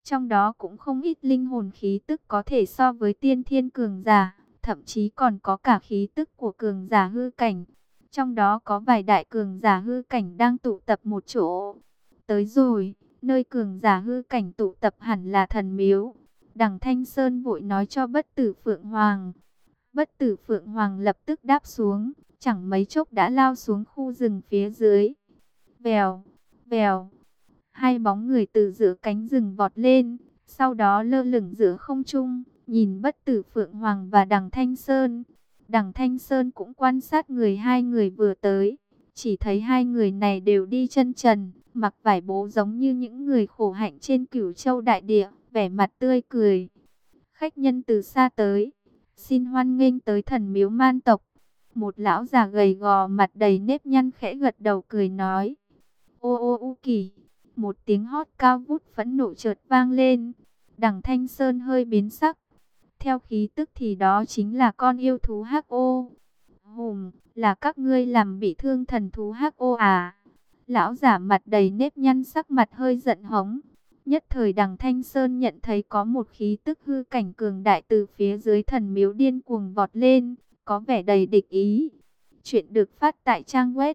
Trong đó cũng không ít linh hồn khí tức có thể so với tiên thiên cường giả, thậm chí còn có cả khí tức của cường giả hư cảnh. Trong đó có vài đại cường giả hư cảnh đang tụ tập một chỗ. Tới rồi, nơi cường giả hư cảnh tụ tập hẳn là thần miếu. Đằng Thanh Sơn vội nói cho Bất Tử Phượng Hoàng. Bất Tử Phượng Hoàng lập tức đáp xuống, chẳng mấy chốc đã lao xuống khu rừng phía dưới. Vèo, vèo, hai bóng người từ giữa cánh rừng vọt lên, sau đó lơ lửng giữa không trung, nhìn Bất Tử Phượng Hoàng và Đằng Thanh Sơn. Đằng Thanh Sơn cũng quan sát hai người vừa tới, chỉ thấy hai người này đều đi chân trần, mặc vải bố giống như những người khổ hạnh trên Cửu Châu đại địa, vẻ mặt tươi cười. Khách nhân từ xa tới, xin hoan nghênh tới thần miếu man tộc. Một lão già gầy gò mặt đầy nếp nhăn khẽ gật đầu cười nói. Ô ô u kỳ, một tiếng hót cao vút phẫn nộ chợt vang lên. Đằng Thanh Sơn hơi biến sắc. Theo khí tức thì đó chính là con yêu thú hắc ô. Hùm, là các ngươi làm bị thương thần thú hắc ô à? Lão giả mặt đầy nếp nhăn sắc mặt hơi giận hống. Nhất thời Đằng Thanh Sơn nhận thấy có một khí tức hư cảnh cường đại từ phía dưới thần miếu điên cuồng vọt lên, có vẻ đầy địch ý. Chuyện được phát tại trang web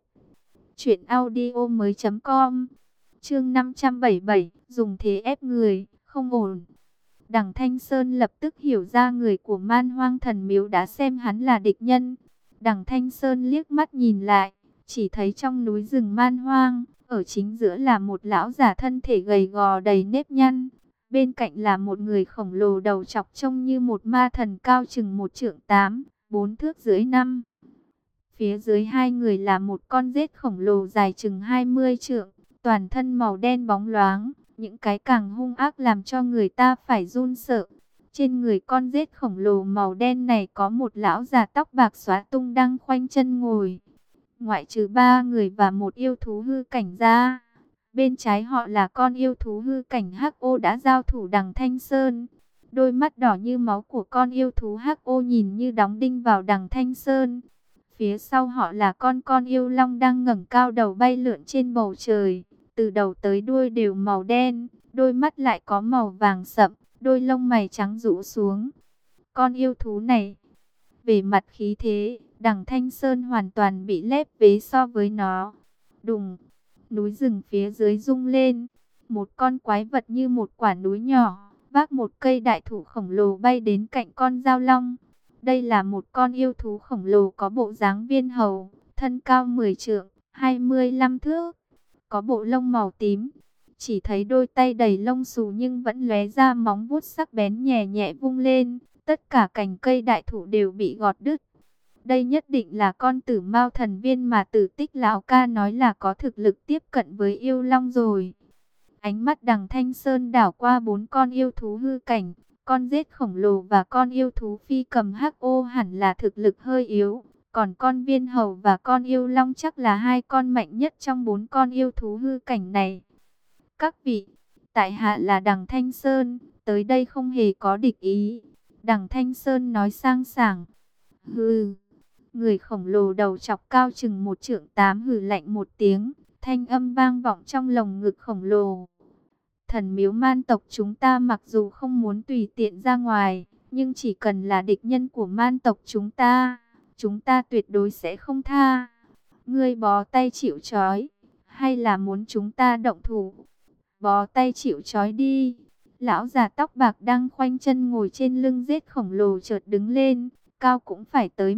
truyệnaudiomoi.com. Chương 577, dùng thế ép người, không ổn. Đằng Thanh Sơn lập tức hiểu ra người của Man Hoang thần miếu đã xem hắn là địch nhân. Đằng Thanh Sơn liếc mắt nhìn lại, chỉ thấy trong núi rừng Man Hoang, ở chính giữa là một lão già thân thể gầy gò đầy nếp nhăn. Bên cạnh là một người khổng lồ đầu chọc trông như một ma thần cao chừng 1,8 trượng, 4 thước rưỡi 5. Phía dưới hai người là một con rết khổng lồ dài chừng 20 trượng, toàn thân màu đen bóng loáng, những cái càng hung ác làm cho người ta phải run sợ. Trên người con rết khổng lồ màu đen này có một lão già tóc bạc xóa tung đang khoanh chân ngồi. Ngoại trừ ba người và một yêu thú hư cảnh ra, bên trái họ là con yêu thú hư cảnh hắc ô đã giao thủ Đằng Thanh Sơn. Đôi mắt đỏ như máu của con yêu thú hắc ô nhìn như đóng đinh vào Đằng Thanh Sơn. Phía sau họ là con yêu long đang ngẩng cao đầu bay lượn trên bầu trời, từ đầu tới đuôi đều màu đen, đôi mắt lại có màu vàng sậm, đôi lông mày trắng rũ xuống. Con yêu thú này, về mặt khí thế, Đằng Thanh Sơn hoàn toàn bị lép vế so với nó. Đùng, núi rừng phía dưới rung lên, một con quái vật như một quả núi nhỏ, vác một cây đại thụ khổng lồ bay đến cạnh con dao long. Đây là một con yêu thú khổng lồ có bộ dáng viên hầu, thân cao 10 trượng, 25 thước, có bộ lông màu tím. Chỉ thấy đôi tay đầy lông xù nhưng vẫn lóe ra móng vuốt sắc bén nhẹ nhẹ vung lên, tất cả cành cây đại thụ đều bị gọt đứt. Đây nhất định là con Tử Mao thần viên mà Tử Tích lão ca nói là có thực lực tiếp cận với yêu long rồi. Ánh mắt Đằng Thanh Sơn đảo qua 4 con yêu thú hư cảnh, con rết khổng lồ và con yêu thú phi cầm hắc ô hẳn là thực lực hơi yếu, còn con viên hầu và con yêu long chắc là hai con mạnh nhất trong 4 con yêu thú hư cảnh này. Các vị, tại hạ là Đằng Thanh Sơn, tới đây không hề có địch ý. Đằng Thanh Sơn nói sang sảng. Hừ. Người khổng lồ đầu chọc cao chừng 1,8 trượng hừ lạnh một tiếng, thanh âm vang vọng trong lồng ngực khổng lồ. Thần miếu man tộc chúng ta mặc dù không muốn tùy tiện ra ngoài, nhưng chỉ cần là địch nhân của man tộc chúng ta tuyệt đối sẽ không tha. Ngươi bó tay chịu trói, hay là muốn chúng ta động thủ? Bó tay chịu trói đi. Lão già tóc bạc đang khoanh chân ngồi trên lưng rết khổng lồ chợt đứng lên, cao cũng phải tới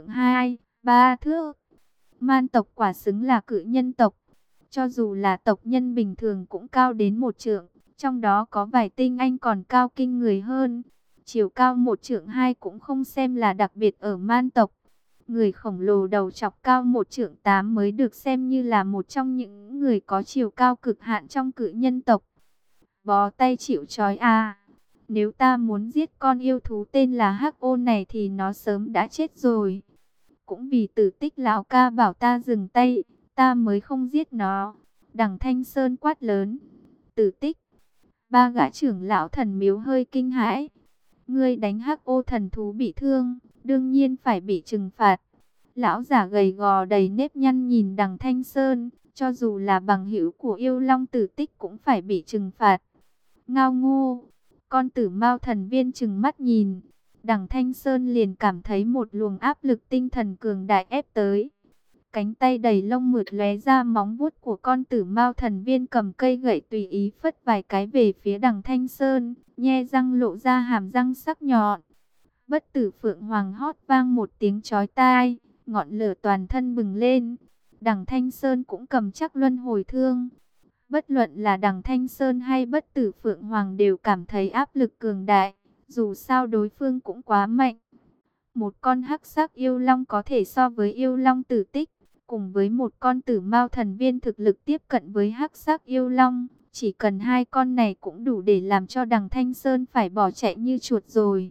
1,2-3 thước. Man tộc quả xứng là cự nhân tộc. Cho dù là tộc nhân bình thường cũng cao đến 1 trượng, trong đó có vài tinh anh còn cao kinh người hơn. Chiều cao 1,2 trượng cũng không xem là đặc biệt ở man tộc. Người khổng lồ đầu chọc cao 1,8 trượng mới được xem như là một trong những người có chiều cao cực hạn trong cự nhân tộc. Bó tay chịu trói à? Nếu ta muốn giết con yêu thú tên là Hắc Ô này thì nó sớm đã chết rồi. Cũng vì Tử Tích lão ca bảo ta dừng tay, ta mới không giết nó. Đằng Thanh Sơn quát lớn. Tử Tích. Ba gã trưởng lão thần miếu hơi kinh hãi. Ngươi đánh Hắc Ô thần thú bị thương, đương nhiên phải bị trừng phạt. Lão giả gầy gò đầy nếp nhăn nhìn Đằng Thanh Sơn, cho dù là bằng hữu của yêu long Tử Tích cũng phải bị trừng phạt. Ngao ngô, con tử Mao thần viên trừng mắt nhìn. Đằng Thanh Sơn liền cảm thấy một luồng áp lực tinh thần cường đại ép tới. Cánh tay đầy lông mượt lóe ra móng vuốt của con tử Mao thần viên cầm cây gậy tùy ý phất vài cái về phía đằng Thanh Sơn, nhe răng lộ ra hàm răng sắc nhọn. Bất tử Phượng Hoàng hót vang một tiếng chói tai, ngọn lửa toàn thân bừng lên. Đằng Thanh Sơn cũng cầm chắc luân hồi thương. Bất luận là đằng Thanh Sơn hay bất tử Phượng Hoàng đều cảm thấy áp lực cường đại, dù sao đối phương cũng quá mạnh. Một con hắc sắc yêu long có thể so với yêu long tử tích, cùng với một con tử Mao thần viên thực lực tiếp cận với hắc sắc yêu long, chỉ cần hai con này cũng đủ để làm cho đằng Thanh Sơn phải bỏ chạy như chuột rồi.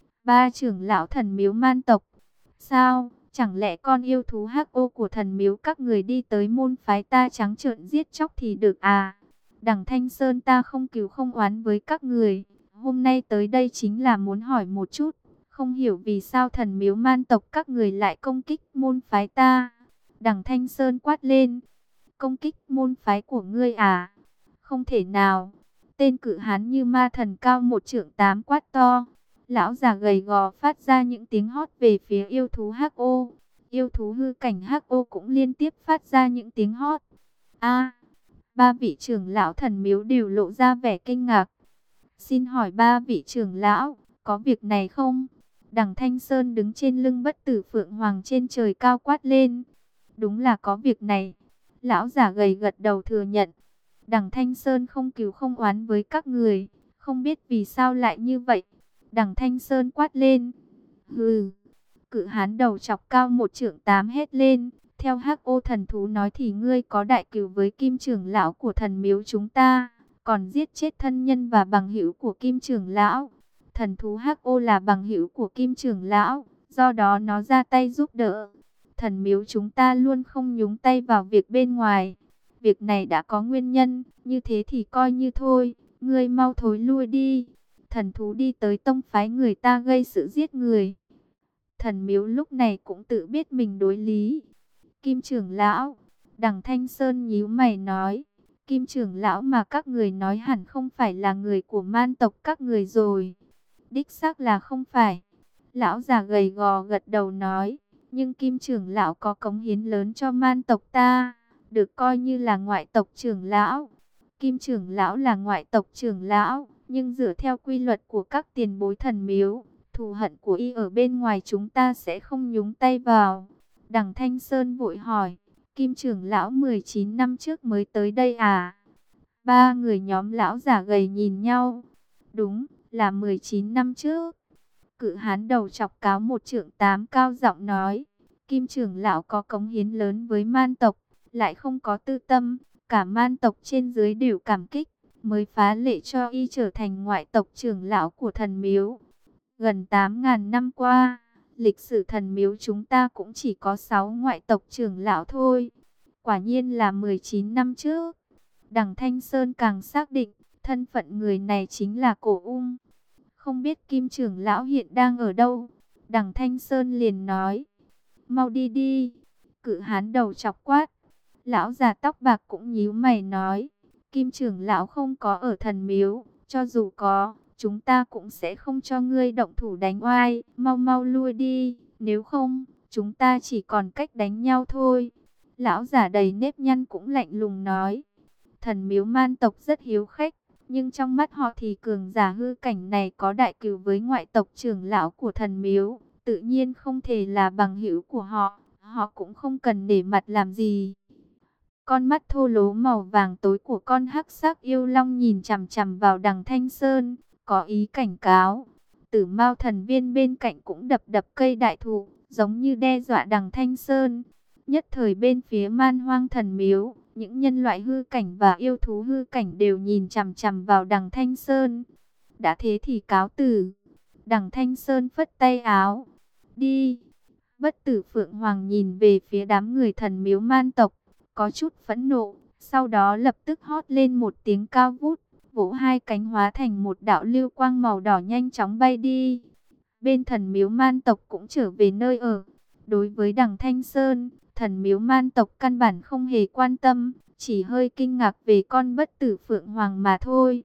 Ba trưởng lão thần miếu man tộc, sao, chẳng lẽ con yêu thú hắc ô của thần miếu các người đi tới môn phái ta trắng trợn giết chóc thì được à? Đằng Thanh Sơn ta không cứu không oán với các người, hôm nay tới đây chính là muốn hỏi một chút, không hiểu vì sao thần miếu man tộc các người lại công kích môn phái ta. Đằng Thanh Sơn quát lên, công kích môn phái của ngươi à? Không thể nào. Tên cự hán như ma thần cao 1,8 trượng quát to. Lão già gầy gò phát ra những tiếng hót về phía yêu thú hắc ô. Yêu thú hư cảnh hắc ô cũng liên tiếp phát ra những tiếng hót. A, ba vị trưởng lão thần miếu đều lộ ra vẻ kinh ngạc. Xin hỏi ba vị trưởng lão, có việc này không? Đằng Thanh Sơn đứng trên lưng bất tử Phượng Hoàng trên trời cao quát lên. Đúng là có việc này. Lão già gầy gật đầu thừa nhận. Đằng Thanh Sơn không cứu không oán với các người, không biết vì sao lại như vậy. Đằng Thanh Sơn quát lên. Hừ. Cự hán đầu chọc cao 1,8 trượng hét lên. Theo hắc ô thần thú nói thì ngươi có đại cừu với kim trưởng lão của thần miếu chúng ta, còn giết chết thân nhân và bằng hữu của kim trưởng lão. Thần thú hắc ô là bằng hữu của kim trưởng lão, do đó nó ra tay giúp đỡ. Thần miếu chúng ta luôn không nhúng tay vào việc bên ngoài. Việc này đã có nguyên nhân, như thế thì coi như thôi, ngươi mau thối lui đi. Thần thú đi tới tông phái người ta gây sự giết người. Thần miếu lúc này cũng tự biết mình đối lý. Kim trưởng lão, đằng Thanh Sơn nhíu mày nói, Kim trưởng lão mà các người nói hẳn không phải là người của man tộc các người rồi. Đích xác là không phải. Lão già gầy gò gật đầu nói, nhưng Kim trưởng lão có cống hiến lớn cho man tộc ta, được coi như là ngoại tộc trưởng lão. Kim trưởng lão là ngoại tộc trưởng lão, nhưng dựa theo quy luật của các tiền bối thần miếu, thù hận của y ở bên ngoài chúng ta sẽ không nhúng tay vào. Đằng Thanh Sơn vội hỏi, Kim trưởng lão 19 năm trước mới tới đây à? Ba người nhóm lão già gầy nhìn nhau. Đúng, là 19 năm trước. Cự hán đầu chọc cáo 1,8 trượng cao giọng nói, Kim trưởng lão có cống hiến lớn với man tộc, lại không có tư tâm, cả man tộc trên dưới đều cảm kích, mới phá lệ cho y trở thành ngoại tộc trưởng lão của thần miếu. Gần 8.000 năm qua, lịch sử thần miếu chúng ta cũng chỉ có 6 ngoại tộc trưởng lão thôi. Quả nhiên là 19 năm trước. Đằng Thanh Sơn càng xác định, thân phận người này chính là Cổ Ung. Không biết Kim trưởng lão hiện đang ở đâu? Đằng Thanh Sơn liền nói, mau đi đi. Cự hán đầu chọc quát. Lão già tóc bạc cũng nhíu mày nói, Kim trưởng lão không có ở thần miếu, cho dù có, chúng ta cũng sẽ không cho ngươi động thủ đánh oai, mau mau lui đi, nếu không, chúng ta chỉ còn cách đánh nhau thôi. Lão già đầy nếp nhăn cũng lạnh lùng nói, thần miếu man tộc rất hiếu khách, nhưng trong mắt họ thì cường giả hư cảnh này có đại cừu với ngoại tộc trưởng lão của thần miếu, tự nhiên không thể là bằng hữu của họ, họ cũng không cần nể mặt làm gì. Con mắt thô lố màu vàng tối của con hắc sắc yêu long nhìn chằm chằm vào đằng Thanh Sơn, có ý cảnh cáo. Tử Mao thần viên bên cạnh cũng đập đập cây đại thụ, giống như đe dọa đằng Thanh Sơn. Nhất thời bên phía man hoang thần miếu, những nhân loại hư cảnh và yêu thú hư cảnh đều nhìn chằm chằm vào đằng Thanh Sơn. Đã thế thì cáo từ. Đằng Thanh Sơn phất tay áo. Đi. Bất tử Phượng Hoàng nhìn về phía đám người thần miếu man tộc, có chút phẫn nộ, sau đó lập tức hót lên một tiếng cao vút, vỗ hai cánh hóa thành một đạo lưu quang màu đỏ nhanh chóng bay đi. Bên thần miếu man tộc cũng trở về nơi ở. Đối với đằng Thanh Sơn, thần miếu man tộc căn bản không hề quan tâm, chỉ hơi kinh ngạc về con bất tử Phượng Hoàng mà thôi.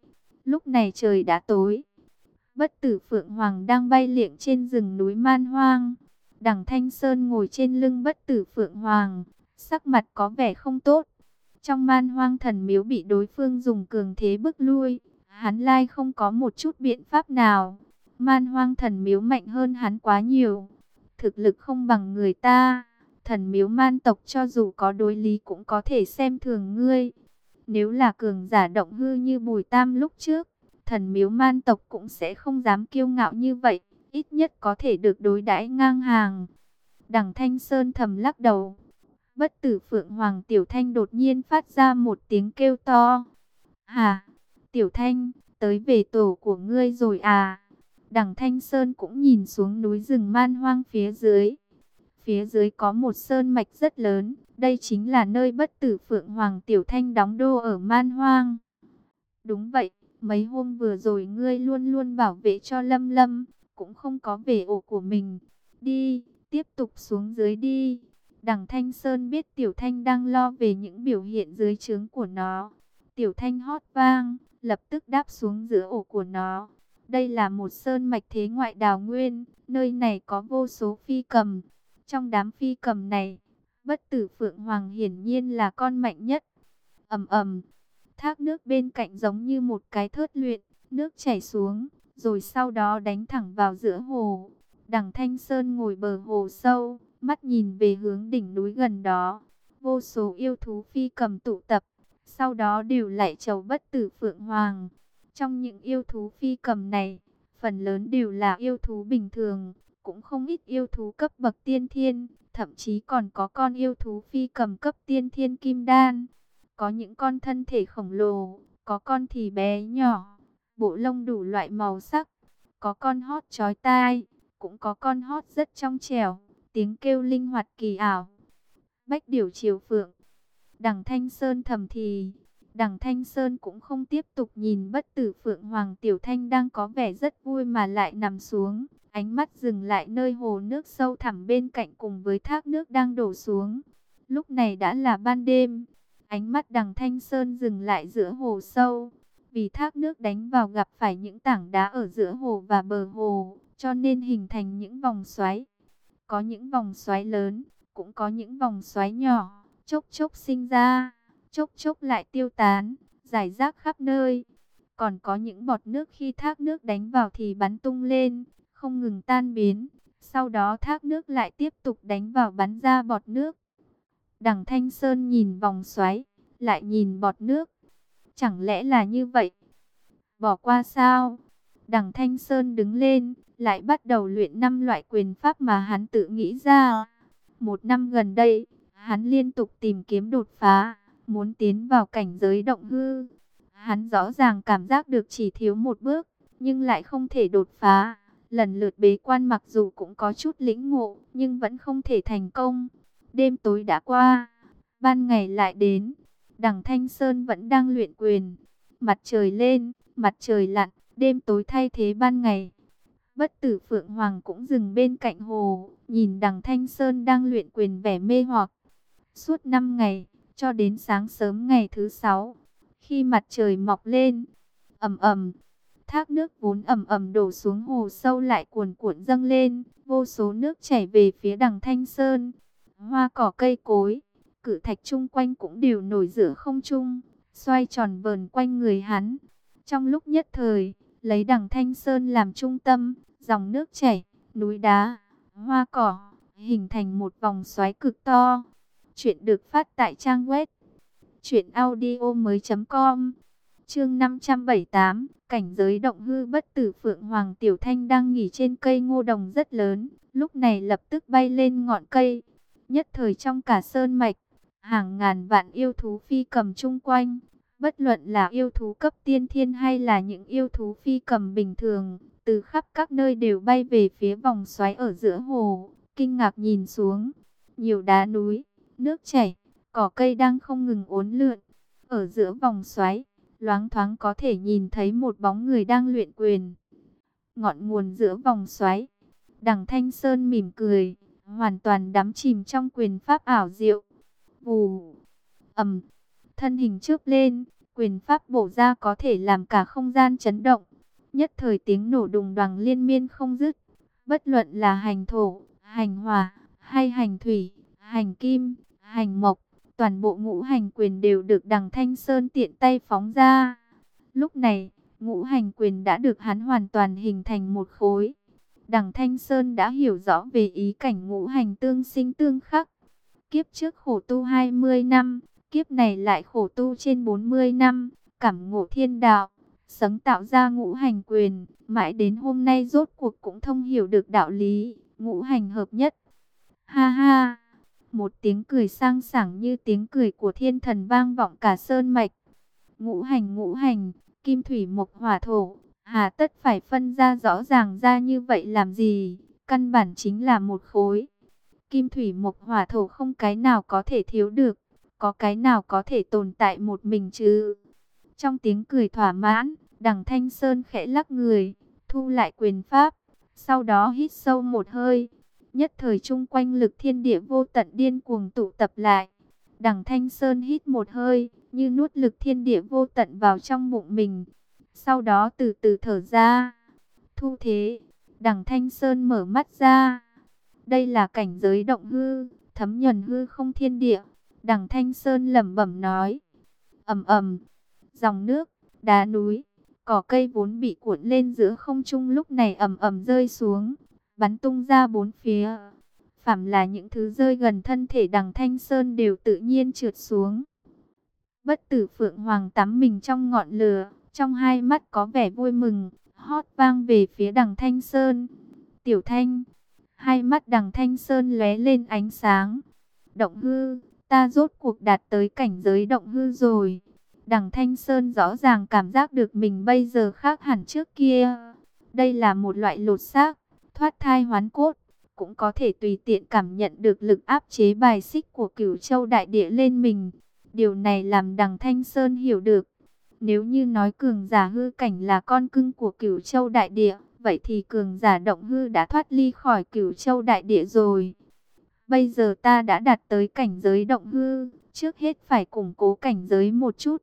Lúc này trời đã tối. Bất tử Phượng Hoàng đang bay liệng trên rừng núi Man Hoang. Đằng Thanh Sơn ngồi trên lưng bất tử Phượng Hoàng, sắc mặt có vẻ không tốt. Trong Man Hoang thần miếu bị đối phương dùng cường thế bức lui, hắn lai không có một chút biện pháp nào. Man Hoang thần miếu mạnh hơn hắn quá nhiều, thực lực không bằng người ta. Thần miếu man tộc cho dù có đối lý cũng có thể xem thường ngươi. Nếu là cường giả động hư như Bùi Tam lúc trước, thần miếu man tộc cũng sẽ không dám kiêu ngạo như vậy, ít nhất có thể được đối đãi ngang hàng. Đằng Thanh Sơn thầm lắc đầu. Bất tử Phượng Hoàng Tiểu Thanh đột nhiên phát ra một tiếng kêu to. Hà, Tiểu Thanh, tới về tổ của ngươi rồi à? Đằng Thanh Sơn cũng nhìn xuống núi rừng man hoang phía dưới. Phía dưới có một sơn mạch rất lớn, đây chính là nơi bất tử Phượng Hoàng Tiểu Thanh đóng đô ở man hoang. Đúng vậy, mấy hôm vừa rồi ngươi luôn luôn bảo vệ cho Lâm Lâm, cũng không có về ổ của mình. Đi, tiếp tục xuống dưới đi. Đằng Thanh Sơn biết Tiểu Thanh đang lo về những biểu hiện dưới trướng của nó. Tiểu Thanh hót vang, lập tức đáp xuống giữa ổ của nó. Đây là một sơn mạch thế ngoại đào nguyên, nơi này có vô số phi cầm. Trong đám phi cầm này, bất tử Phượng Hoàng hiển nhiên là con mạnh nhất. Ầm ầm, thác nước bên cạnh giống như một cái thớt luyện, nước chảy xuống, rồi sau đó đánh thẳng vào giữa hồ. Đằng Thanh Sơn ngồi bờ hồ sâu, mắt nhìn về hướng đỉnh núi gần đó. Vô số yêu thú phi cầm tụ tập, sau đó đều lạy chầu bất tử Phượng Hoàng. Trong những yêu thú phi cầm này, phần lớn đều là yêu thú bình thường, cũng không ít yêu thú cấp bậc tiên thiên, thậm chí còn có con yêu thú phi cầm cấp tiên thiên kim đan. Có những con thân thể khổng lồ, có con thì bé nhỏ, bộ lông đủ loại màu sắc, có con hót chói tai, cũng có con hót rất trong trẻo, tiếng kêu linh hoạt kỳ ảo. Bách điểu chiều phượng. Đằng Thanh Sơn thầm thì. Đằng Thanh Sơn cũng không tiếp tục nhìn bất tử Phượng Hoàng Tiểu Thanh đang có vẻ rất vui mà lại nằm xuống. Ánh mắt dừng lại nơi hồ nước sâu thẳm bên cạnh cùng với thác nước đang đổ xuống. Lúc này đã là ban đêm. Ánh mắt đằng Thanh Sơn dừng lại giữa hồ sâu. Vì thác nước đánh vào gặp phải những tảng đá ở giữa hồ và bờ hồ, cho nên hình thành những vòng xoáy. Có những vòng xoáy lớn, cũng có những vòng xoáy nhỏ, chốc chốc sinh ra, chốc chốc lại tiêu tán, rải rác khắp nơi. Còn có những bọt nước khi thác nước đánh vào thì bắn tung lên, không ngừng tan biến. Sau đó thác nước lại tiếp tục đánh vào bắn ra bọt nước. Đằng Thanh Sơn nhìn vòng xoáy, lại nhìn bọt nước. Chẳng lẽ là như vậy? Bỏ qua sao? Đằng Thanh Sơn đứng lên, lại bắt đầu luyện 5 loại quyền pháp mà hắn tự nghĩ ra. Một năm gần đây, hắn liên tục tìm kiếm đột phá, muốn tiến vào cảnh giới động hư. Hắn rõ ràng cảm giác được chỉ thiếu một bước, nhưng lại không thể đột phá. Lần lượt bế quan mặc dù cũng có chút lĩnh ngộ, nhưng vẫn không thể thành công. Đêm tối đã qua, ban ngày lại đến. Đằng Thanh Sơn vẫn đang luyện quyền. Mặt trời lên, mặt trời lặn, đêm tối thay thế ban ngày. Bất tử Phượng Hoàng cũng dừng bên cạnh hồ, nhìn đằng Thanh Sơn đang luyện quyền vẻ mê hoặc. Suốt 5 ngày, cho đến sáng sớm ngày thứ 6, khi mặt trời mọc lên, ầm ầm, thác nước vốn ầm ầm đổ xuống hồ sâu lại cuồn cuộn dâng lên, vô số nước chảy về phía đằng Thanh Sơn. Hoa cỏ cây cối, cự thạch chung quanh cũng đều nổi giữa không trung, xoay tròn vờn quanh người hắn. Trong lúc nhất thời, lấy đằng Thanh Sơn làm trung tâm, dòng nước chảy, núi đá, hoa cỏ, hình thành một vòng xoáy cực to. Chuyện được phát tại trang web truyệnaudiomoi.com. Chương 578, cảnh giới động hư. Bất tử Phượng Hoàng Tiểu Thanh đang nghỉ trên cây ngô đồng rất lớn, lúc này lập tức bay lên ngọn cây. Nhất thời trong cả sơn mạch, hàng ngàn vạn yêu thú phi cầm chung quanh, bất luận là yêu thú cấp tiên thiên hay là những yêu thú phi cầm bình thường, từ khắp các nơi đều bay về phía vòng xoáy ở giữa hồ, kinh ngạc nhìn xuống. Nhiều đá núi, nước chảy, cỏ cây đang không ngừng uốn lượn. Ở giữa vòng xoáy, loáng thoáng có thể nhìn thấy một bóng người đang luyện quyền. Ngọn nguồn giữa vòng xoáy, đằng Thanh Sơn mỉm cười, hoàn toàn đắm chìm trong quyền pháp ảo diệu. Vù, ầm, thân hình chớp lên, Quyền pháp bổ ra có thể làm cả không gian chấn động. Nhất thời tiếng nổ đùng đoàng liên miên không dứt. Bất luận là hành thổ, hành hỏa, hay hành thủy, hành kim, hành mộc, toàn bộ ngũ hành quyền đều được Đằng Thanh Sơn tiện tay phóng ra. Lúc này, ngũ hành quyền đã được hắn hoàn toàn hình thành một khối. Đằng Thanh Sơn đã hiểu rõ về ý cảnh ngũ hành tương sinh tương khắc. Kiếp trước khổ tu 20 năm, kiếp này lại khổ tu trên 40 năm, cảm ngộ thiên đạo, sáng tạo ra ngũ hành quyền, mãi đến hôm nay rốt cuộc cũng thông hiểu được đạo lý, ngũ hành hợp nhất. Ha ha, một tiếng cười sang sảng như tiếng cười của thiên thần vang vọng cả sơn mạch. Ngũ hành, kim thủy mộc hỏa thổ, hà tất phải phân ra rõ ràng ra như vậy làm gì, căn bản chính là một khối. Kim thủy mộc hỏa thổ không cái nào có thể thiếu được, có cái nào có thể tồn tại một mình chứ. Trong tiếng cười thỏa mãn, Đằng Thanh Sơn khẽ lắc người, thu lại quyền pháp, sau đó hít sâu một hơi. Nhất thời chung quanh lực thiên địa vô tận điên cuồng tụ tập lại. Đằng Thanh Sơn hít một hơi, như nuốt lực thiên địa vô tận vào trong bụng mình. Sau đó từ từ thở ra. Thu thế, Đằng Thanh Sơn mở mắt ra. Đây là cảnh giới động hư, thấm nhuần hư không thiên địa. Đằng Thanh Sơn lẩm bẩm nói. Ầm ầm, dòng nước, đá núi, cỏ cây vốn bị cuộn lên giữa không trung lúc này ầm ầm rơi xuống, bắn tung ra bốn phía. Phàm là những thứ rơi gần thân thể Đằng Thanh Sơn đều tự nhiên trượt xuống. Bất Tử Phượng Hoàng tắm mình trong ngọn lửa, trong hai mắt có vẻ vui mừng, hót vang về phía Đằng Thanh Sơn. Tiểu Thanh, hai mắt Đằng Thanh Sơn lóe lên ánh sáng. Động hư, ta rốt cuộc đạt tới cảnh giới động hư rồi. Đằng Thanh Sơn rõ ràng cảm giác được mình bây giờ khác hẳn trước kia. Đây là một loại lột xác, thoát thai hoán cốt, cũng có thể tùy tiện cảm nhận được lực áp chế bài xích của Cửu Châu Đại Địa lên mình. Điều này làm Đằng Thanh Sơn hiểu được. Nếu như nói cường giả hư cảnh là con cưng của Cửu Châu Đại Địa, vậy thì cường giả động hư đã thoát ly khỏi Cửu Châu Đại Địa rồi. Bây giờ ta đã đạt tới cảnh giới động hư, trước hết phải củng cố cảnh giới một chút.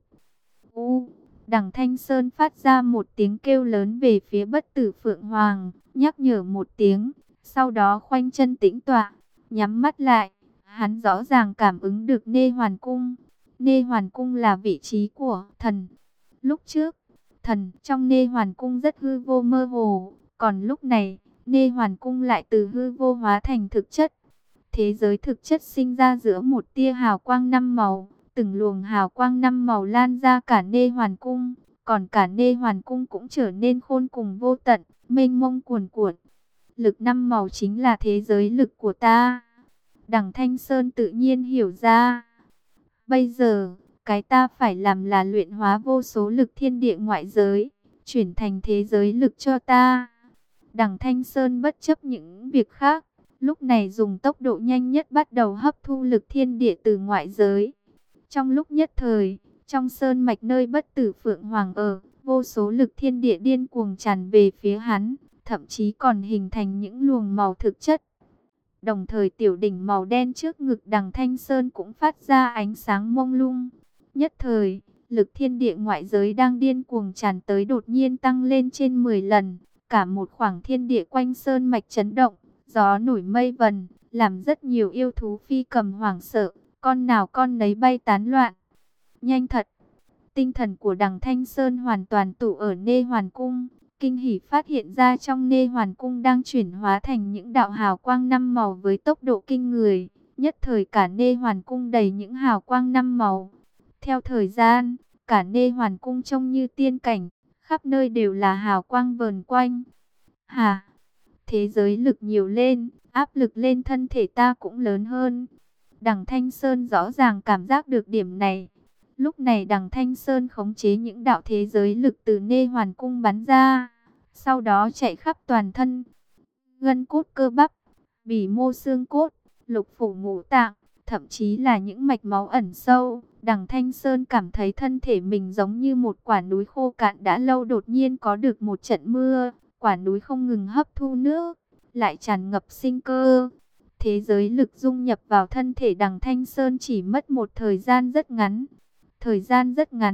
Đằng Thanh Sơn phát ra một tiếng kêu lớn về phía Bất Tử Phượng Hoàng, nhắc nhở một tiếng, sau đó khoanh chân tĩnh tọa, nhắm mắt lại. Hắn rõ ràng cảm ứng được Nê Hoàn Cung. Nê Hoàn Cung là vị trí của thần. Lúc trước, thần trong Nê Hoàn Cung rất hư vô mơ hồ, còn lúc này, Nê Hoàn Cung lại từ hư vô hóa thành thực chất. Thế giới thực chất sinh ra giữa một tia hào quang 5 màu, từng luồng hào quang 5 màu lan ra cả Nê Hoàn Cung, còn cả Nê Hoàn Cung cũng trở nên khôn cùng vô tận, mênh mông cuồn cuộn. Lực 5 màu chính là thế giới lực của ta. Đằng Thanh Sơn tự nhiên hiểu ra. Bây giờ, cái ta phải làm là luyện hóa vô số lực thiên địa ngoại giới, chuyển thành thế giới lực cho ta. Đằng Thanh Sơn bất chấp những việc khác, lúc này dùng tốc độ nhanh nhất bắt đầu hấp thu lực thiên địa từ ngoại giới. Trong lúc nhất thời, trong sơn mạch nơi Bất Tử Phượng Hoàng ở, vô số lực thiên địa điên cuồng tràn về phía hắn, thậm chí còn hình thành những luồng màu thực chất. Đồng thời tiểu đỉnh màu đen trước ngực Đằng Thanh Sơn cũng phát ra ánh sáng mông lung. Nhất thời, lực thiên địa ngoại giới đang điên cuồng tràn tới đột nhiên tăng lên trên 10 lần. Cả một khoảng thiên địa quanh sơn mạch chấn động, gió nổi mây vần, làm rất nhiều yêu thú phi cầm hoảng sợ, con nào con nấy bay tán loạn. Nhanh thật! Tinh thần của Đằng Thanh Sơn hoàn toàn tụ ở Nê Hoàn Cung. Kinh hỉ phát hiện ra trong Nê Hoàn Cung đang chuyển hóa thành những đạo hào quang 5 màu với tốc độ kinh người. Nhất thời cả Nê Hoàn Cung đầy những hào quang 5 màu. Theo thời gian, cả Nê Hoàn Cung trông như tiên cảnh, khắp nơi đều là hào quang vờn quanh. Hà, thế giới lực nhiều lên, áp lực lên thân thể ta cũng lớn hơn. Đằng Thanh Sơn rõ ràng cảm giác được điểm này. Lúc này Đằng Thanh Sơn khống chế những đạo thế giới lực từ Nê Hoàn Cung bắn ra, sau đó chạy khắp toàn thân. Gân cốt cơ bắp, bỉ mô xương cốt, lục phủ ngũ tạng, thậm chí là những mạch máu ẩn sâu. Đằng Thanh Sơn cảm thấy thân thể mình giống như một quả núi khô cạn đã lâu đột nhiên có được một trận mưa. Quả núi không ngừng hấp thu nước, lại tràn ngập sinh cơ. Thế giới lực dung nhập vào thân thể Đằng Thanh Sơn chỉ mất một thời gian rất ngắn. Thời gian rất ngắn,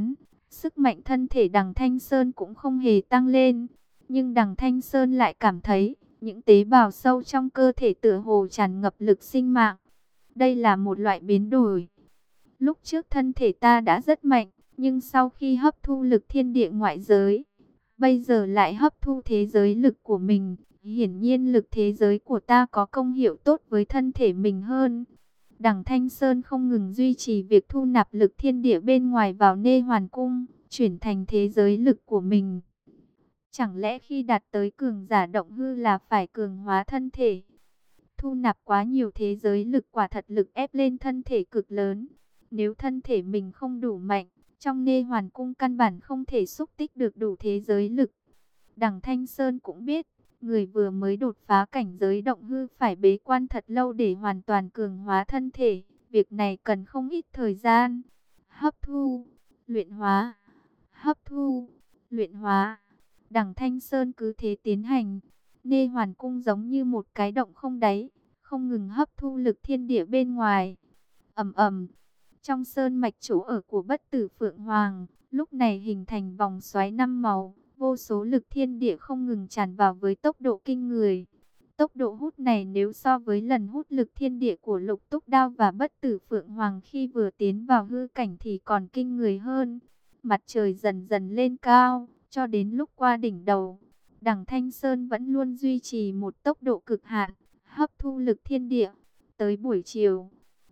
Sức mạnh thân thể Đằng Thanh Sơn cũng không hề tăng lên, nhưng Đằng Thanh Sơn lại cảm thấy những tế bào sâu trong cơ thể tựa hồ tràn ngập lực sinh mạng. Đây là một loại biến đổi. Lúc trước thân thể ta đã rất mạnh, nhưng sau khi hấp thu lực thiên địa ngoại giới, bây giờ lại hấp thu thế giới lực của mình. Hiển nhiên lực thế giới của ta có công hiệu tốt với thân thể mình hơn. Đằng Thanh Sơn không ngừng duy trì việc thu nạp lực thiên địa bên ngoài vào Nê Hoàn Cung, chuyển thành thế giới lực của mình. Chẳng lẽ khi đạt tới cường giả động hư là phải cường hóa thân thể? Thu nạp quá nhiều thế giới lực quả thật lực ép lên thân thể cực lớn. Nếu thân thể mình không đủ mạnh, trong Nê Hoàn Cung căn bản không thể xúc tích được đủ thế giới lực. Đằng Thanh Sơn cũng biết, người vừa mới đột phá cảnh giới động hư phải bế quan thật lâu để hoàn toàn cường hóa thân thể. Việc này cần không ít thời gian. Hấp thu, luyện hóa, hấp thu, luyện hóa. Đằng Thanh Sơn cứ thế tiến hành. Nê Hoàn Cung giống như một cái động không đáy, không ngừng hấp thu lực thiên địa bên ngoài. Ầm ầm. Trong sơn mạch chỗ ở của Bất Tử Phượng Hoàng, lúc này hình thành vòng xoáy 5 màu, vô số lực thiên địa không ngừng tràn vào với tốc độ kinh người. Tốc độ hút này nếu so với lần hút lực thiên địa của Lục Túc Đao và Bất Tử Phượng Hoàng khi vừa tiến vào hư cảnh thì còn kinh người hơn. Mặt trời dần dần lên cao, cho đến lúc qua đỉnh đầu, Đằng Thanh Sơn vẫn luôn duy trì một tốc độ cực hạn, hấp thu lực thiên địa. Tới buổi chiều,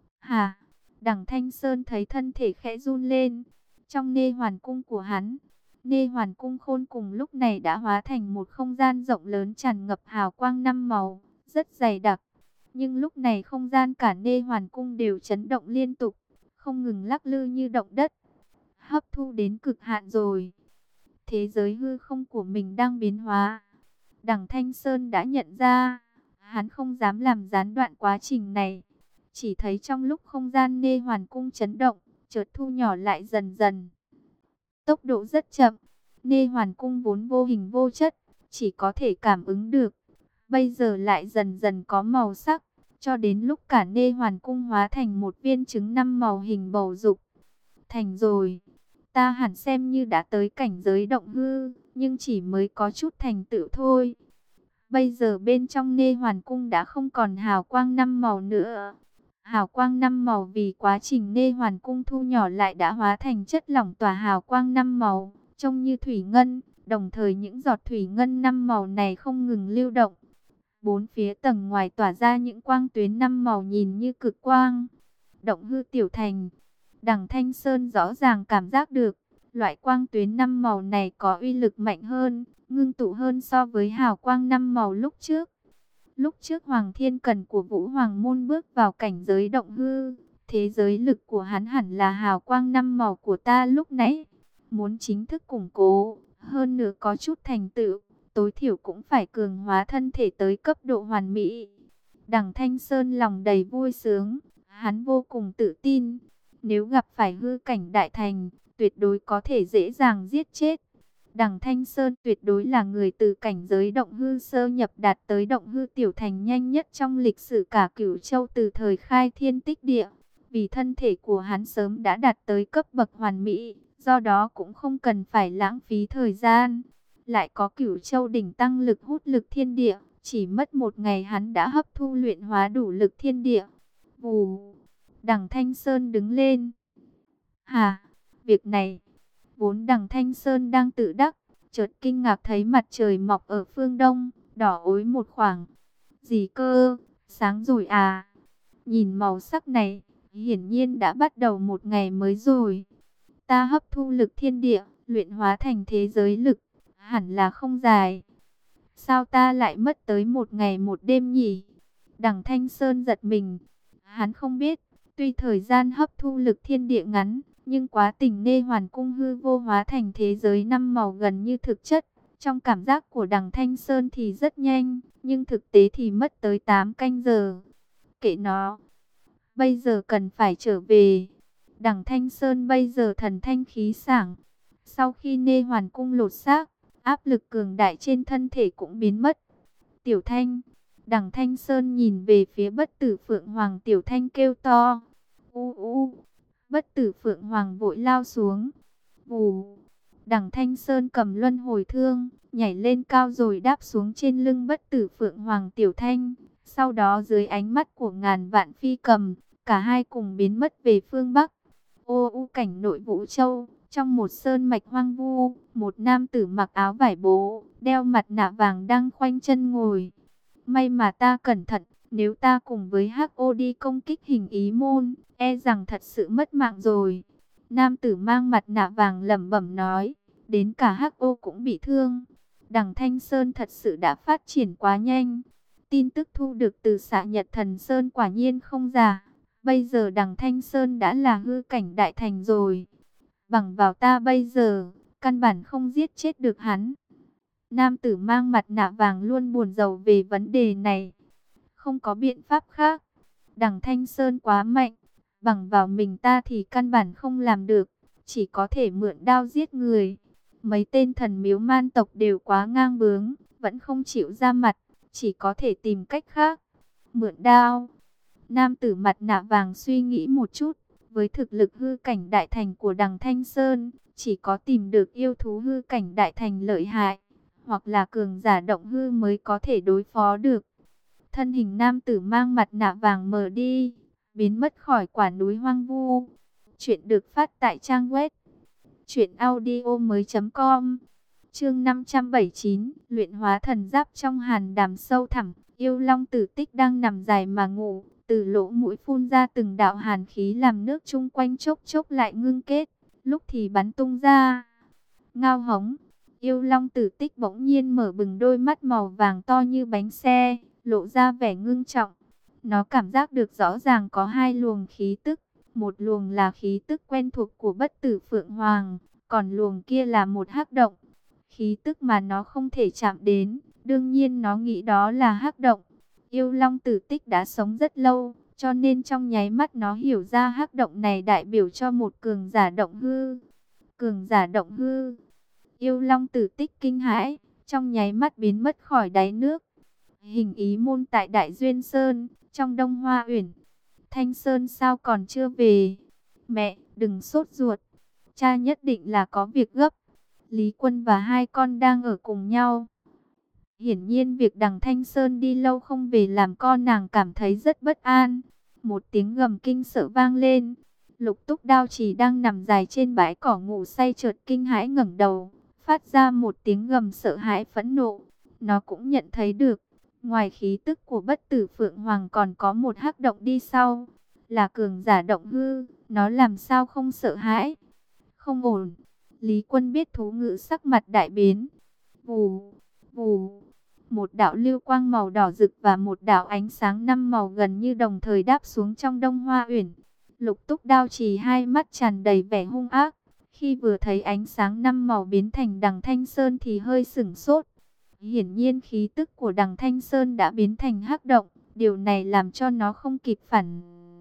Đằng Thanh Sơn thấy thân thể khẽ run lên. Trong Nê Hoàn Cung của hắn, Nê Hoàn Cung khôn cùng lúc này đã hóa thành một không gian rộng lớn tràn ngập hào quang 5 màu, rất dày đặc. Nhưng lúc này không gian cả Nê Hoàn Cung đều chấn động liên tục, không ngừng lắc lư như động đất. Hấp thu đến cực hạn rồi. Thế giới hư không của mình đang biến hóa. Đằng Thanh Sơn đã nhận ra, hắn không dám làm gián đoạn quá trình này. Chỉ thấy trong lúc không gian Nê Hoàn Cung chấn động, chợt thu nhỏ lại dần dần. Tốc độ rất chậm, Nê Hoàn Cung vốn vô hình vô chất, chỉ có thể cảm ứng được. Bây giờ lại dần dần có màu sắc, cho đến lúc cả Nê Hoàn Cung hóa thành một viên trứng 5 màu hình bầu dục. Thành rồi, ta hẳn xem như đã tới cảnh giới động hư, nhưng chỉ mới có chút thành tựu thôi. Bây giờ bên trong Nê Hoàn Cung đã không còn hào quang 5 màu nữa. Hào quang 5 màu vì quá trình Nê Hoàn Cung thu nhỏ lại đã hóa thành chất lỏng tỏa hào quang 5 màu, trông như thủy ngân, đồng thời những giọt thủy ngân 5 màu này không ngừng lưu động. Bốn phía tầng ngoài tỏa ra những quang tuyến 5 màu nhìn như cực quang. Động hư tiểu thành, Đằng Thanh Sơn rõ ràng cảm giác được, loại quang tuyến 5 màu này có uy lực mạnh hơn, ngưng tụ hơn so với hào quang 5 màu lúc trước. Lúc trước Hoàng Thiên Cần của Vũ Hoàng Môn bước vào cảnh giới động hư, thế giới lực của hắn hẳn là hào quang 5 màu của ta lúc nãy. Muốn chính thức củng cố, hơn nữa có chút thành tựu, tối thiểu cũng phải cường hóa thân thể tới cấp độ hoàn mỹ. Đằng Thanh Sơn lòng đầy vui sướng, hắn vô cùng tự tin. Nếu gặp phải hư cảnh đại thành, tuyệt đối có thể dễ dàng giết chết. Đằng Thanh Sơn tuyệt đối là người từ cảnh giới động hư sơ nhập đạt tới động hư tiểu thành nhanh nhất trong lịch sử cả Cửu Châu từ thời khai thiên tích địa. Vì thân thể của hắn sớm đã đạt tới cấp bậc hoàn mỹ, do đó cũng không cần phải lãng phí thời gian. Lại có Cửu Châu đỉnh tăng lực hút lực thiên địa, chỉ mất một ngày hắn đã hấp thu luyện hóa đủ lực thiên địa. Vù, Đằng Thanh Sơn đứng lên. Việc này, vốn Đằng Thanh Sơn đang tự đắc, chợt kinh ngạc thấy mặt trời mọc ở phương đông, đỏ ối một khoảng. Gì cơ, sáng rồi à? Nhìn màu sắc này, hiển nhiên đã bắt đầu một ngày mới rồi. Ta hấp thu lực thiên địa, luyện hóa thành thế giới lực, hẳn là không dài. Sao ta lại mất tới một ngày một đêm nhỉ? Đằng Thanh Sơn giật mình, hắn không biết, tuy thời gian hấp thu lực thiên địa ngắn, nhưng quá trình Nê Hoàn Cung hư vô hóa thành thế giới 5 màu gần như thực chất. Trong cảm giác của Đằng Thanh Sơn thì rất nhanh, nhưng thực tế thì mất tới 8 canh giờ. Kệ nó, bây giờ cần phải trở về. Đằng Thanh Sơn bây giờ thần thanh khí sảng. Sau khi Nê Hoàn Cung lột xác, áp lực cường đại trên thân thể cũng biến mất. Tiểu Thanh, Đằng Thanh Sơn nhìn về phía Bất Tử Phượng Hoàng. Tiểu Thanh kêu to. Bất Tử Phượng Hoàng vội lao xuống. Vù, Đằng Thanh Sơn cầm luân hồi thương, nhảy lên cao rồi đáp xuống trên lưng bất tử Phượng Hoàng Tiểu Thanh. Sau đó dưới ánh mắt của ngàn vạn phi cầm, cả hai cùng biến mất về phương Bắc. Ô u cảnh nội Vũ Châu, trong một sơn mạch hoang vu, một nam tử mặc áo vải bố, đeo mặt nạ vàng đang khoanh chân ngồi. May mà ta cẩn thận, nếu ta cùng với Hắc-ô đi công kích Hình Ý Môn, e rằng thật sự mất mạng rồi. Nam tử mang mặt nạ vàng lẩm bẩm nói, đến cả Hắc-ô cũng bị thương. Đằng Thanh Sơn thật sự đã phát triển quá nhanh. Tin tức thu được từ Xạ Nhật Thần Sơn quả nhiên không giả. Bây giờ đằng Thanh Sơn đã là hư cảnh đại thành rồi. Bằng vào ta bây giờ, căn bản không giết chết được hắn. Nam tử mang mặt nạ vàng luôn buồn rầu về vấn đề này. Không có biện pháp khác. Đằng Thanh Sơn quá mạnh. Bằng vào mình ta thì căn bản không làm được. Chỉ có thể mượn đao giết người. Mấy tên thần miếu man tộc đều quá ngang bướng. Vẫn không chịu ra mặt. Chỉ có thể tìm cách khác. Mượn đao. Nam tử mặt nạ vàng suy nghĩ một chút. Với thực lực hư cảnh đại thành của đằng Thanh Sơn, chỉ có tìm được yêu thú hư cảnh đại thành lợi hại, hoặc là cường giả động hư mới có thể đối phó được. Thân hình nam tử mang mặt nạ vàng mờ đi, biến mất khỏi quả núi hoang vu. Chuyện được phát tại trang web truyệnaudiomoi.com. Chương 579, luyện hóa thần giáp. Trong hàn đàm sâu thẳm, yêu long tử tích đang nằm dài mà ngủ, từ lỗ mũi phun ra từng đạo hàn khí làm nước chung quanh chốc chốc lại ngưng kết, lúc thì bắn tung ra. Ngao hống, yêu long tử tích bỗng nhiên mở bừng đôi mắt màu vàng to như bánh xe, lộ ra vẻ ngưng trọng. Nó cảm giác được rõ ràng có hai luồng khí tức, một luồng là khí tức quen thuộc của bất tử Phượng Hoàng, còn luồng kia là một hắc động. Khí tức mà nó không thể chạm đến, đương nhiên nó nghĩ đó là hắc động. Yêu long tử tích đã sống rất lâu, cho nên trong nháy mắt nó hiểu ra hắc động này đại biểu cho một cường giả động hư. Cường giả động hư. Yêu long tử tích kinh hãi, trong nháy mắt biến mất khỏi đáy nước. Hình Ý Môn tại Đại Duyên Sơn, trong Đông Hoa Uyển. Thanh Sơn sao còn chưa về? Mẹ, đừng sốt ruột. Cha nhất định là có việc gấp. Lý Quân và hai con đang ở cùng nhau. Hiển nhiên việc đằng Thanh Sơn đi lâu không về làm con nàng cảm thấy rất bất an. Một tiếng gầm kinh sợ vang lên. Lục Túc Đao Chỉ đang nằm dài trên bãi cỏ ngủ say chợt kinh hãi ngẩng đầu, phát ra một tiếng gầm sợ hãi phẫn nộ. Nó cũng nhận thấy được, ngoài khí tức của bất tử Phượng Hoàng còn có một hắc động đi sau. Là cường giả động hư, nó làm sao không sợ hãi? Không ổn. Lý Quân biết thú ngữ sắc mặt đại biến. Vù, vù. Một đạo lưu quang màu đỏ rực và một đạo ánh sáng năm màu gần như đồng thời đáp xuống trong Đông Hoa Uyển. Lục Túc Đao Chỉ hai mắt tràn đầy vẻ hung ác. Khi vừa thấy ánh sáng năm màu biến thành đằng Thanh Sơn thì hơi sửng sốt. Hiển nhiên khí tức của đằng Thanh Sơn đã biến thành hắc động. Điều này làm cho nó không kịp phản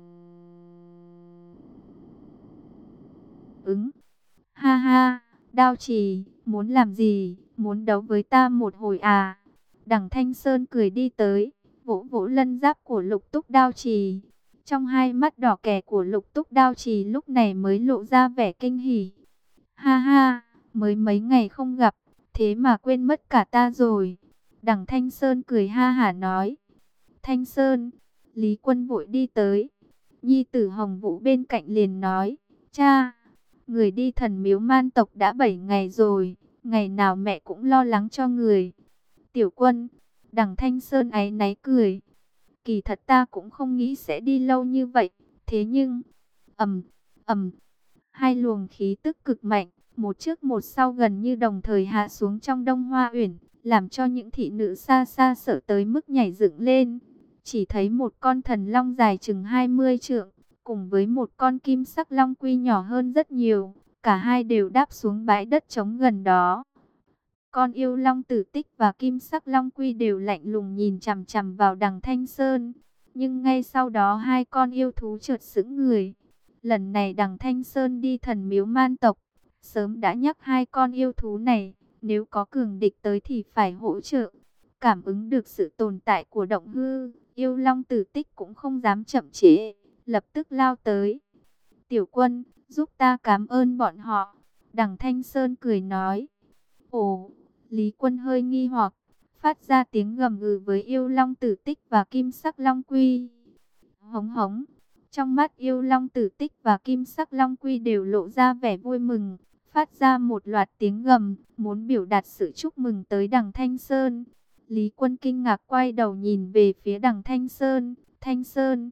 ứng. Ha ha, Đao Chỉ, muốn làm gì? Muốn đấu với ta một hồi à? Đằng Thanh Sơn cười đi tới, vỗ vỗ lân giáp của Lục Túc Đao Chỉ. Trong hai mắt đỏ kẻ của Lục Túc Đao Chỉ lúc này mới lộ ra vẻ kinh hỉ. Ha ha, mới mấy ngày không gặp, thế mà quên mất cả ta rồi. Đằng Thanh Sơn cười ha hả nói. Thanh Sơn, Lý Quân vội đi tới. Nhi tử Hồng Vũ bên cạnh liền nói, cha, người đi thần miếu man tộc đã 7 ngày rồi, ngày nào mẹ cũng lo lắng cho người. Tiểu Quân, đằng Thanh Sơn áy náy cười. Kỳ thật ta cũng không nghĩ sẽ đi lâu như vậy, thế nhưng, ầm, hai luồng khí tức cực mạnh, một trước một sau gần như đồng thời hạ xuống trong Đông Hoa Uyển, làm cho những thị nữ xa xa sợ tới mức nhảy dựng lên. Chỉ thấy một con thần long dài chừng 20 trượng, cùng với một con kim sắc long quy nhỏ hơn rất nhiều, cả hai đều đáp xuống bãi đất trống gần đó. Con yêu long tử tích và kim sắc long quy đều lạnh lùng nhìn chằm chằm vào đằng Thanh Sơn. Nhưng ngay sau đó hai con yêu thú chợt sững người. Lần này đằng Thanh Sơn đi thần miếu man tộc, sớm đã nhắc hai con yêu thú này, nếu có cường địch tới thì phải hỗ trợ. Cảm ứng được sự tồn tại của động hư, yêu long tử tích cũng không dám chậm trễ, lập tức lao tới. Tiểu Quân, giúp ta cảm ơn bọn họ. Đằng Thanh Sơn cười nói. Ồ, Lý Quân hơi nghi hoặc, phát ra tiếng gầm gừ với yêu long tử tích và kim sắc long quy. Hống hống, trong mắt yêu long tử tích và kim sắc long quy đều lộ ra vẻ vui mừng, phát ra một loạt tiếng gầm, muốn biểu đạt sự chúc mừng tới đằng Thanh Sơn. Lý Quân kinh ngạc quay đầu nhìn về phía đằng Thanh Sơn. Thanh Sơn,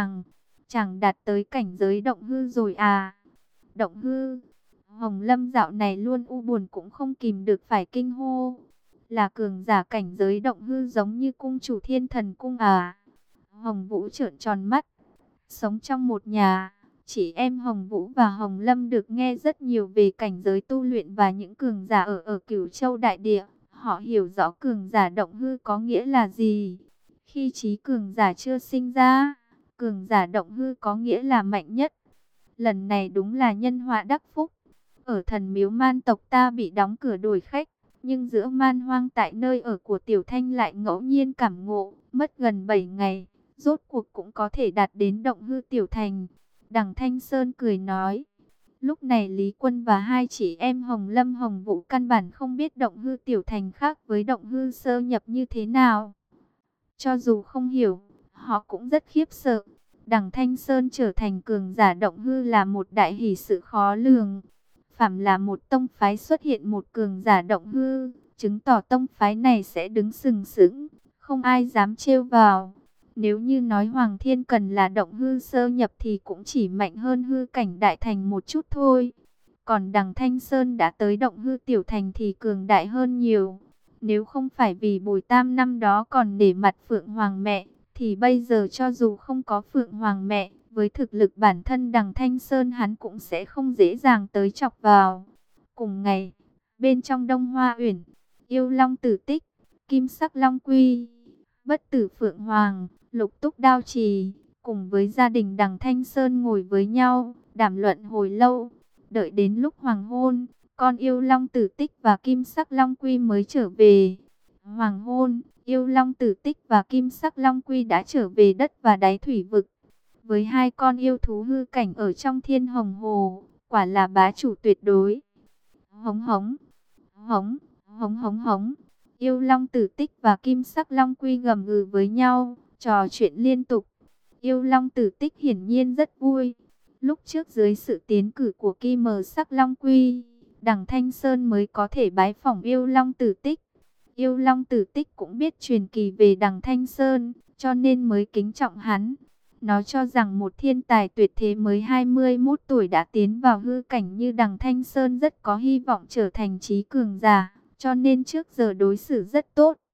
chàng đạt tới cảnh giới động hư rồi à? Động hư? Hồng Lâm dạo này luôn u buồn cũng không kìm được phải kinh hô. Là cường giả cảnh giới động hư giống như cung chủ Thiên Thần cung à? Hồng Vũ trợn tròn mắt. Sống trong một nhà, chị em Hồng Vũ và Hồng Lâm được nghe rất nhiều về cảnh giới tu luyện và những cường giả ở Cửu Châu đại địa. Họ hiểu rõ cường giả động hư có nghĩa là gì. Khi trí cường giả chưa sinh ra, cường giả động hư có nghĩa là mạnh nhất. Lần này đúng là nhân họa đắc phúc. Ở thần miếu man tộc ta bị đóng cửa đuổi khách, nhưng giữa man hoang tại nơi ở của Tiểu Thanh lại ngẫu nhiên cảm ngộ, mất gần 7 ngày, rốt cuộc cũng có thể đạt đến động hư tiểu thành. Đằng Thanh Sơn cười nói. Lúc này Lý Quân và hai chị em Hồng Lâm Hồng Vũ căn bản không biết động hư tiểu thành khác với động hư sơ nhập như thế nào. Cho dù không hiểu, họ cũng rất khiếp sợ. Đằng Thanh Sơn trở thành cường giả động hư là một đại hỷ sự khó lường. Phàm là một tông phái xuất hiện một cường giả động hư, chứng tỏ tông phái này sẽ đứng sừng sững, không ai dám trêu vào. Nếu như nói Hoàng Thiên Cần là động hư sơ nhập thì cũng chỉ mạnh hơn hư cảnh đại thành một chút thôi. Còn đằng Thanh Sơn đã tới động hư tiểu thành thì cường đại hơn nhiều. Nếu không phải vì Bùi Tam năm đó còn nể mặt Phượng Hoàng mẹ, thì bây giờ cho dù không có Phượng Hoàng mẹ, với thực lực bản thân đằng Thanh Sơn hắn cũng sẽ không dễ dàng tới chọc vào. Cùng ngày, bên trong Đông Hoa Uyển, yêu long tử tích, kim sắc long quy, bất tử Phượng Hoàng, lục túc đao trì, cùng với gia đình đằng Thanh Sơn ngồi với nhau, đàm luận hồi lâu. Đợi đến lúc hoàng hôn, con yêu long tử tích và kim sắc long quy mới trở về. Hoàng hôn, yêu long tử tích và kim sắc long quy đã trở về đất và đáy thủy vực. Với hai con yêu thú hư cảnh ở trong thiên hồng hồ, quả là bá chủ tuyệt đối. Hống hống, hống, hống hống hống. Yêu long tử tích và kim sắc long quy gầm gừ với nhau, trò chuyện liên tục. Yêu long tử tích hiển nhiên rất vui. Lúc trước dưới sự tiến cử của kim sắc long quy, đằng Thanh Sơn mới có thể bái phỏng yêu long tử tích. Yêu long tử tích cũng biết truyền kỳ về đằng Thanh Sơn, cho nên mới kính trọng hắn. Nó cho rằng một thiên tài tuyệt thế mới 21 tuổi đã tiến vào hư cảnh như đằng Thanh Sơn rất có hy vọng trở thành trí cường giả, cho nên trước giờ đối xử rất tốt.